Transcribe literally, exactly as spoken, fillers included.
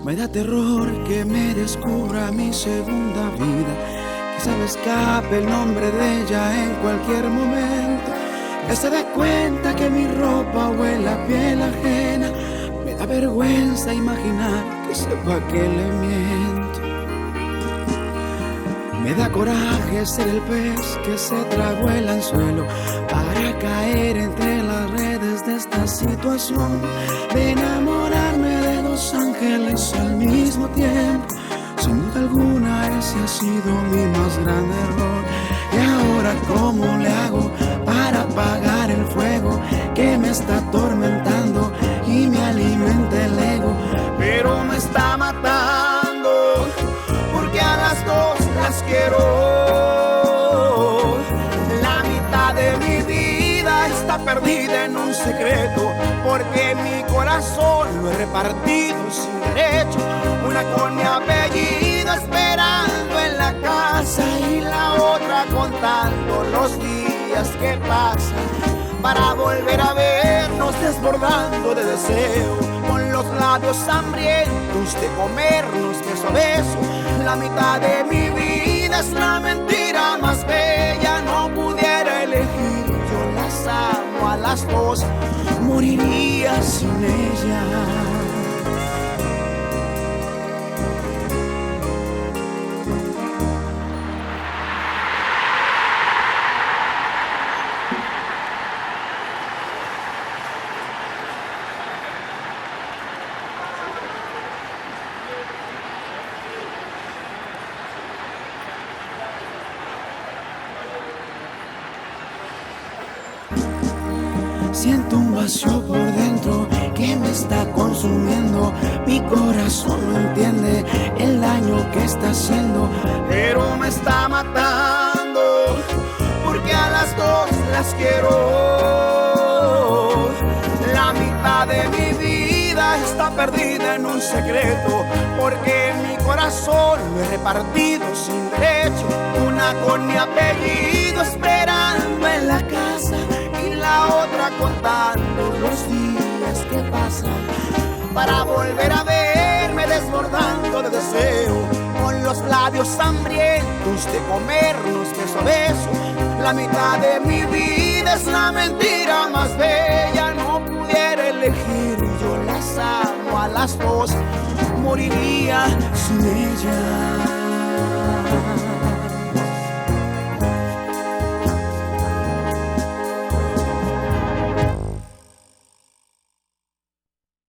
Me da terror que me descubra mi segunda vida, que se me escape el nombre de ella en cualquier momento, que se dé cuenta que mi ropa huele a piel ajena. Me da vergüenza imaginar que sepa que le miento. Me da coraje ser el pez que se tragó el anzuelo para caer entre las redes de esta situación, de enamorarme de dos ángeles al mismo tiempo. Sin duda alguna ese ha sido mi más grande error. Y ahora ¿cómo le hago para apagar el fuego que me está atormentando y me alimenta el ego? Pero me está matando porque a las dos las quiero. La mitad de mi vida está perdida en un secreto, porque mi corazón lo he repartido sin derecho. Una con mi apellido esperando en la casa y la otra contando los días que pasan para volver a vernos desbordando de deseo, con los labios hambrientos de comernos beso a beso. La mitad de mi vida es la mentira más bella. No pudiera elegir, yo las amo a las dos, moriría sin ella. Siento un vacío por dentro que me está consumiendo. Mi corazón no entiende el daño que está haciendo, pero me está matando porque a las dos las quiero. La mitad de mi vida está perdida en un secreto, porque mi corazón lo he repartido sin derecho. Una con mi apellido esperando en la casa y la otra contando los días que pasan para volver a verme desbordando de deseo, con los labios hambrientos de comernos beso a beso. La mitad de mi vida es la mentira más bella. No pudiera elegir, yo las amo a las dos, moriría sin ella.